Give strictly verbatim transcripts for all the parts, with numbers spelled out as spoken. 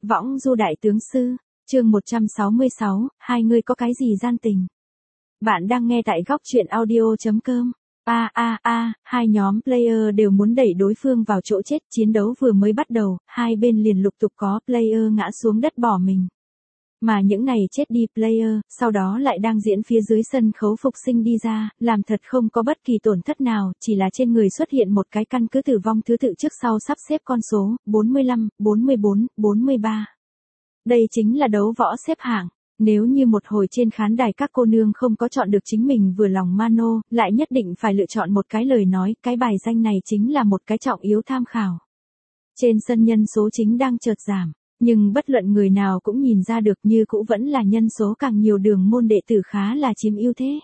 Võng du đại tướng sư, chương một trăm sáu mươi sáu, hai người có cái gì gian tình? Bạn đang nghe tại góc truyện audio chấm com. A a a, hai nhóm player đều muốn đẩy đối phương vào chỗ chết, chiến đấu vừa mới bắt đầu, hai bên liền lục tục có player ngã xuống đất bỏ mình. Mà những này chết đi player, sau đó lại đang diễn phía dưới sân khấu phục sinh đi ra, làm thật không có bất kỳ tổn thất nào, chỉ là trên người xuất hiện một cái căn cứ tử vong thứ tự trước sau sắp xếp con số, bốn mươi lăm, bốn mươi bốn, bốn mươi ba. Đây chính là đấu võ xếp hạng. Nếu như một hồi trên khán đài các cô nương không có chọn được chính mình vừa lòng mano, lại nhất định phải lựa chọn một cái lời nói, cái bài danh này chính là một cái trọng yếu tham khảo. Trên sân nhân số chính đang chợt giảm, nhưng bất luận người nào cũng nhìn ra được như cũ vẫn là nhân số càng nhiều đường môn đệ tử khá là chiếm ưu thế.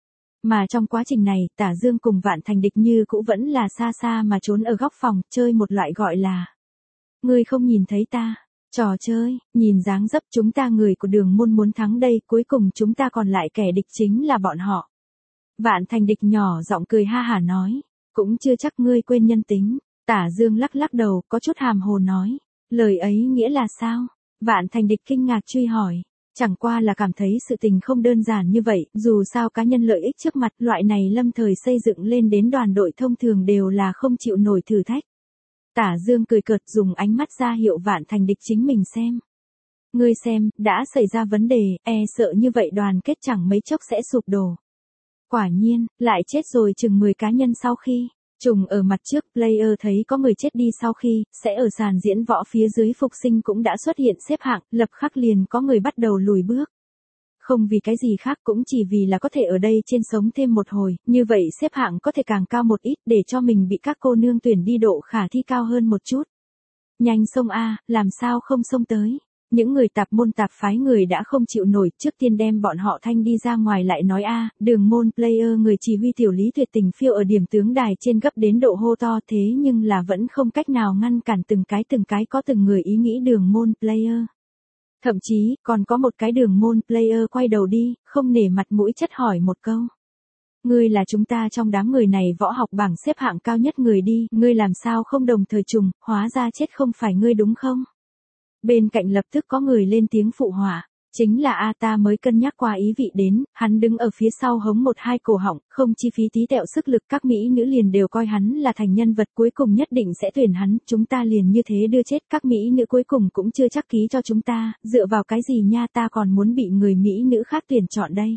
Mà trong quá trình này, Tả Dương cùng Vạn Thành Địch như cũ vẫn là xa xa mà trốn ở góc phòng, chơi một loại gọi là ngươi không nhìn thấy ta. Trò chơi, nhìn dáng dấp chúng ta người của đường môn muốn thắng đây, cuối cùng chúng ta còn lại kẻ địch chính là bọn họ. Vạn Thành Địch nhỏ giọng cười ha hả nói, cũng chưa chắc ngươi quên nhân tính. Tả Dương lắc lắc đầu, có chút hàm hồ nói, lời ấy nghĩa là sao? Vạn Thành Địch kinh ngạc truy hỏi, chẳng qua là cảm thấy sự tình không đơn giản như vậy, dù sao cá nhân lợi ích trước mặt, loại này lâm thời xây dựng lên đến đoàn đội thông thường đều là không chịu nổi thử thách. Tả Dương cười cợt dùng ánh mắt ra hiệu Vạn Thành Địch chính mình xem. Ngươi xem, đã xảy ra vấn đề, e sợ như vậy đoàn kết chẳng mấy chốc sẽ sụp đổ. Quả nhiên, lại chết rồi chừng mười cá nhân sau khi, trùng ở mặt trước player thấy có người chết đi sau khi, sẽ ở sàn diễn võ phía dưới phục sinh cũng đã xuất hiện xếp hạng, lập khắc liền có người bắt đầu lùi bước. Không vì cái gì khác cũng chỉ vì là có thể ở đây trên sống thêm một hồi, như vậy xếp hạng có thể càng cao một ít để cho mình bị các cô nương tuyển đi độ khả thi cao hơn một chút. Nhanh xông a, làm sao không xông tới. Những người tạp môn tạp phái người đã không chịu nổi, trước tiên đem bọn họ thanh đi ra ngoài lại nói a, đường môn player người chỉ huy tiểu lý tuyệt tình phiêu ở điểm tướng đài trên gấp đến độ hô to thế nhưng là vẫn không cách nào ngăn cản từng cái từng cái có từng người ý nghĩ đường môn player. Thậm chí, còn có một cái đường môn player quay đầu đi, không nể mặt mũi chất hỏi một câu. Ngươi là chúng ta trong đám người này võ học bảng xếp hạng cao nhất người đi, ngươi làm sao không đồng thời trùng, hóa ra chết không phải ngươi đúng không? Bên cạnh lập tức có người lên tiếng phụ họa, chính là A ta mới cân nhắc qua ý vị đến, hắn đứng ở phía sau hống một hai cổ họng, không chi phí tí tẹo sức lực, các mỹ nữ liền đều coi hắn là thành nhân vật cuối cùng nhất định sẽ tuyển hắn, chúng ta liền như thế đưa chết, các mỹ nữ cuối cùng cũng chưa chắc ký cho chúng ta, dựa vào cái gì nha, ta còn muốn bị người mỹ nữ khác tuyển chọn đây.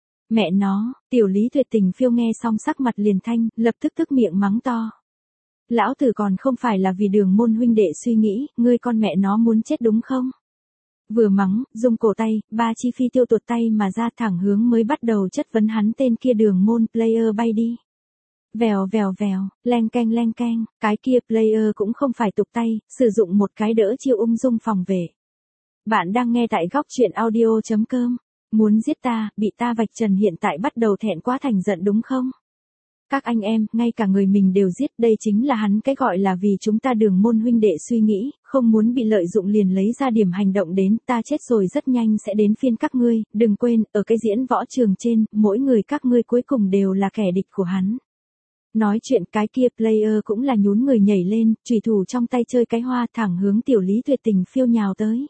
Mẹ nó, tiểu lý tuyệt tình phiêu nghe xong sắc mặt liền thanh, lập tức tức miệng mắng to. Lão tử còn không phải là vì đường môn huynh đệ suy nghĩ, ngươi con mẹ nó muốn chết đúng không? Vừa mắng, dùng cổ tay, ba chi phi tiêu tuột tay mà ra thẳng hướng mới bắt đầu chất vấn hắn tên kia đường môn player bay đi. Vèo vèo vèo, leng keng leng keng, cái kia player cũng không phải tục tay, sử dụng một cái đỡ chiêu ung dung phòng vệ. Bạn đang nghe tại góc truyện audio chấm com. Muốn giết ta, bị ta vạch trần hiện tại bắt đầu thẹn quá thành giận đúng không? Các anh em, ngay cả người mình đều giết, đây chính là hắn cái gọi là vì chúng ta đường môn huynh đệ suy nghĩ, không muốn bị lợi dụng liền lấy ra điểm hành động đến, ta chết rồi rất nhanh sẽ đến phiên các ngươi, đừng quên, ở cái diễn võ trường trên, mỗi người các ngươi cuối cùng đều là kẻ địch của hắn. Nói chuyện cái kia player cũng là nhún người nhảy lên, chùy thủ trong tay chơi cái hoa thẳng hướng tiểu lý tuyệt tình phiêu nhào tới.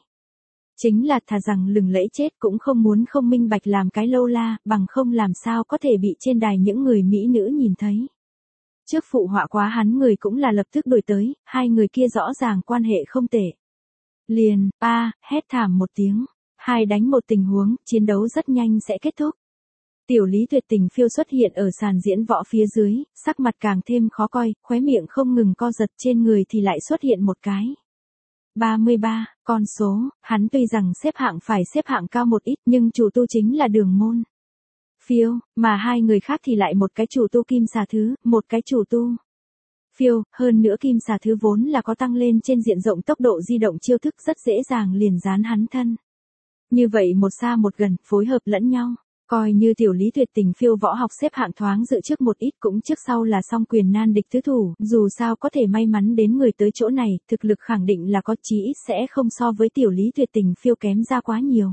Chính là thà rằng lừng lẫy chết cũng không muốn không minh bạch làm cái lâu la, bằng không làm sao có thể bị trên đài những người mỹ nữ nhìn thấy. Trước phụ họa quá hắn người cũng là lập tức đuổi tới, hai người kia rõ ràng quan hệ không tệ. Liền, a, hét thảm một tiếng, hai đánh một tình huống, chiến đấu rất nhanh sẽ kết thúc. Tiểu lý tuyệt tình phiêu xuất hiện ở sàn diễn võ phía dưới, sắc mặt càng thêm khó coi, khóe miệng không ngừng co giật, trên người thì lại xuất hiện một cái. ba mươi ba, con số, hắn tuy rằng xếp hạng phải xếp hạng cao một ít nhưng chủ tu chính là đường môn phiêu, mà hai người khác thì lại một cái chủ tu kim xà thứ, một cái chủ tu phiêu, hơn nữa kim xà thứ vốn là có tăng lên trên diện rộng tốc độ di động chiêu thức rất dễ dàng liền dán hắn thân. Như vậy một xa một gần, phối hợp lẫn nhau. Coi như tiểu lý tuyệt tình phiêu võ học xếp hạng thoáng dự trước một ít cũng trước sau là song quyền nan địch tứ thủ, dù sao có thể may mắn đến người tới chỗ này, thực lực khẳng định là có chí ít sẽ không so với tiểu lý tuyệt tình phiêu kém ra quá nhiều.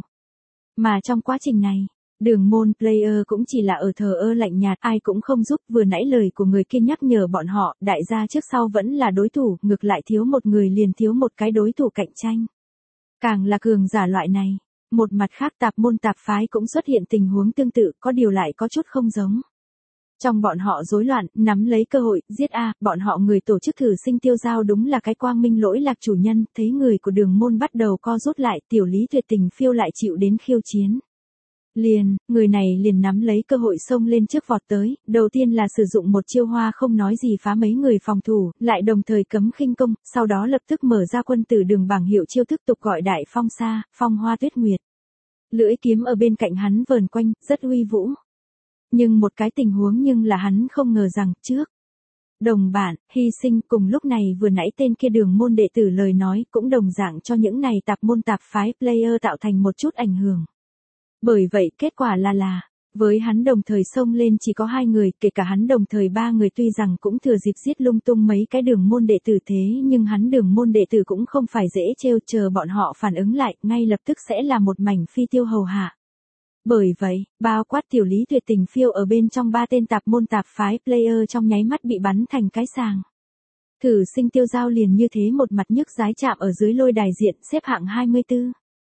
Mà trong quá trình này, đường môn player cũng chỉ là ở thờ ơ lạnh nhạt, ai cũng không giúp, vừa nãy lời của người kia nhắc nhở bọn họ, đại gia trước sau vẫn là đối thủ, ngược lại thiếu một người liền thiếu một cái đối thủ cạnh tranh. Càng là cường giả loại này. Một mặt khác tạp môn tạp phái cũng xuất hiện tình huống tương tự, có điều lại có chút không giống. Trong bọn họ rối loạn, nắm lấy cơ hội, giết a, bọn họ người tổ chức thử sinh tiêu giao đúng là cái quang minh lỗi lạc chủ nhân, thấy người của đường môn bắt đầu co rút lại, tiểu lý tuyệt tình phiêu lại chịu đến khiêu chiến. Liền, người này liền nắm lấy cơ hội xông lên trước vọt tới, đầu tiên là sử dụng một chiêu hoa không nói gì phá mấy người phòng thủ, lại đồng thời cấm khinh công, sau đó lập tức mở ra quân tử đường bảng hiệu chiêu thức tục gọi đại phong sa, phong hoa tuyết nguyệt. Lưỡi kiếm ở bên cạnh hắn vờn quanh, rất uy vũ. Nhưng một cái tình huống nhưng là hắn không ngờ rằng, trước. Đồng bạn, hy sinh cùng lúc này vừa nãy tên kia đường môn đệ tử lời nói cũng đồng dạng cho những này tạp môn tạp phái player tạo thành một chút ảnh hưởng. Bởi vậy kết quả là là, với hắn đồng thời xông lên chỉ có hai người, kể cả hắn đồng thời ba người tuy rằng cũng thừa dịp giết lung tung mấy cái đường môn đệ tử thế nhưng hắn đường môn đệ tử cũng không phải dễ trêu, chờ bọn họ phản ứng lại, ngay lập tức sẽ là một mảnh phi tiêu hầu hạ. Bởi vậy, bao quát tiểu lý tuyệt tình phiêu ở bên trong ba tên tạp môn tạp phái player trong nháy mắt bị bắn thành cái sàng. Thử sinh tiêu giao liền như thế một mặt nhức dái chạm ở dưới lôi đài diện xếp hạng hai mươi tư.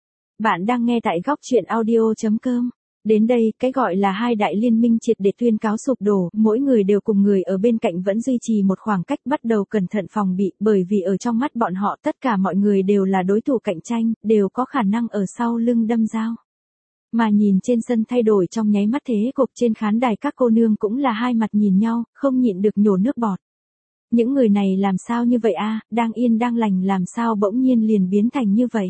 Bạn đang nghe tại góc truyện audio chấm com. Đến đây, cái gọi là hai đại liên minh triệt để tuyên cáo sụp đổ, mỗi người đều cùng người ở bên cạnh vẫn duy trì một khoảng cách bắt đầu cẩn thận phòng bị, bởi vì ở trong mắt bọn họ tất cả mọi người đều là đối thủ cạnh tranh, đều có khả năng ở sau lưng đâm dao. Mà nhìn trên sân thay đổi trong nháy mắt thế cục trên khán đài các cô nương cũng là hai mặt nhìn nhau, không nhịn được nhổ nước bọt. Những người này làm sao như vậy a, đang yên đang lành làm sao bỗng nhiên liền biến thành như vậy.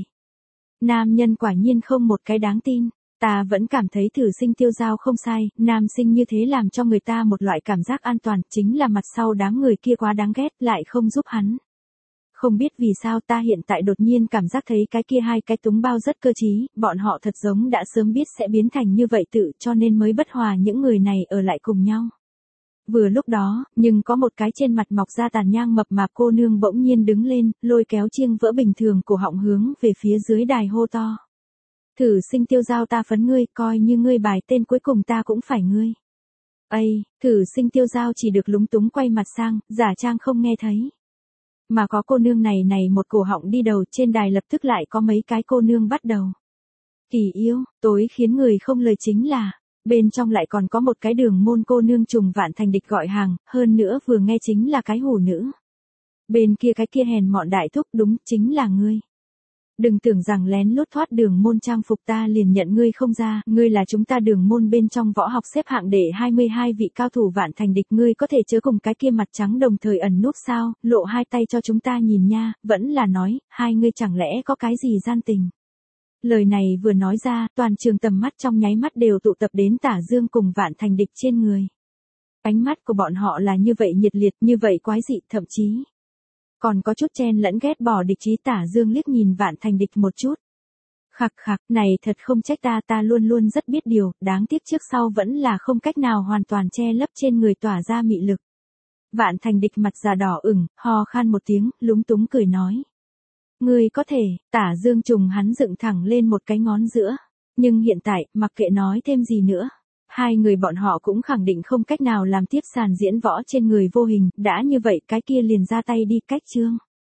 Nam nhân quả nhiên không một cái đáng tin, ta vẫn cảm thấy thử sinh tiêu giao không sai, nam sinh như thế làm cho người ta một loại cảm giác an toàn, chính là mặt sau đám người kia quá đáng ghét lại không giúp hắn. Không biết vì sao ta hiện tại đột nhiên cảm giác thấy cái kia hai cái túng bao rất cơ trí, bọn họ thật giống đã sớm biết sẽ biến thành như vậy tự cho nên mới bất hòa những người này ở lại cùng nhau. Vừa lúc đó, nhưng có một cái trên mặt mọc ra tàn nhang mập mạp cô nương bỗng nhiên đứng lên, lôi kéo chiêng vỡ bình thường cổ họng hướng về phía dưới đài hô to. Thử sinh tiêu giao ta phấn ngươi, coi như ngươi bài tên cuối cùng ta cũng phải ngươi. Ây, thử sinh tiêu giao chỉ được lúng túng quay mặt sang, giả trang không nghe thấy. Mà có cô nương này này một cổ họng đi đầu trên đài lập tức lại có mấy cái cô nương bắt đầu. Kỳ yêu, tối khiến người không lời chính là, bên trong lại còn có một cái đường môn cô nương trùng vạn thành địch gọi hàng, hơn nữa vừa nghe chính là cái hủ nữ. Bên kia cái kia hèn mọn đại thúc đúng chính là ngươi. Đừng tưởng rằng lén lút thoát đường môn trang phục ta liền nhận ngươi không ra, ngươi là chúng ta đường môn bên trong võ học xếp hạng để hai mươi hai vị cao thủ vạn thành địch, ngươi có thể chớ cùng cái kia mặt trắng đồng thời ẩn núp sao, lộ hai tay cho chúng ta nhìn nha, vẫn là nói, hai ngươi chẳng lẽ có cái gì gian tình. Lời này vừa nói ra, toàn trường tầm mắt trong nháy mắt đều tụ tập đến Tả Dương cùng vạn thành địch trên người. Ánh mắt của bọn họ là như vậy nhiệt liệt, như vậy quái dị, thậm chí còn có chút chen lẫn ghét bỏ địch chí. Tả Dương liếc nhìn vạn thành địch một chút. Khặc khặc, này thật không trách ta, ta luôn luôn rất biết điều, đáng tiếc trước sau vẫn là không cách nào hoàn toàn che lấp trên người tỏa ra mị lực. Vạn thành địch mặt già đỏ ửng, ho khan một tiếng, lúng túng cười nói. Ngươi có thể, Tả Dương trùng hắn dựng thẳng lên một cái ngón giữa. Nhưng hiện tại, mặc kệ nói thêm gì nữa. Hai người bọn họ cũng khẳng định không cách nào làm tiếp sàn diễn võ trên người vô hình, đã như vậy cái kia liền ra tay đi cách chương.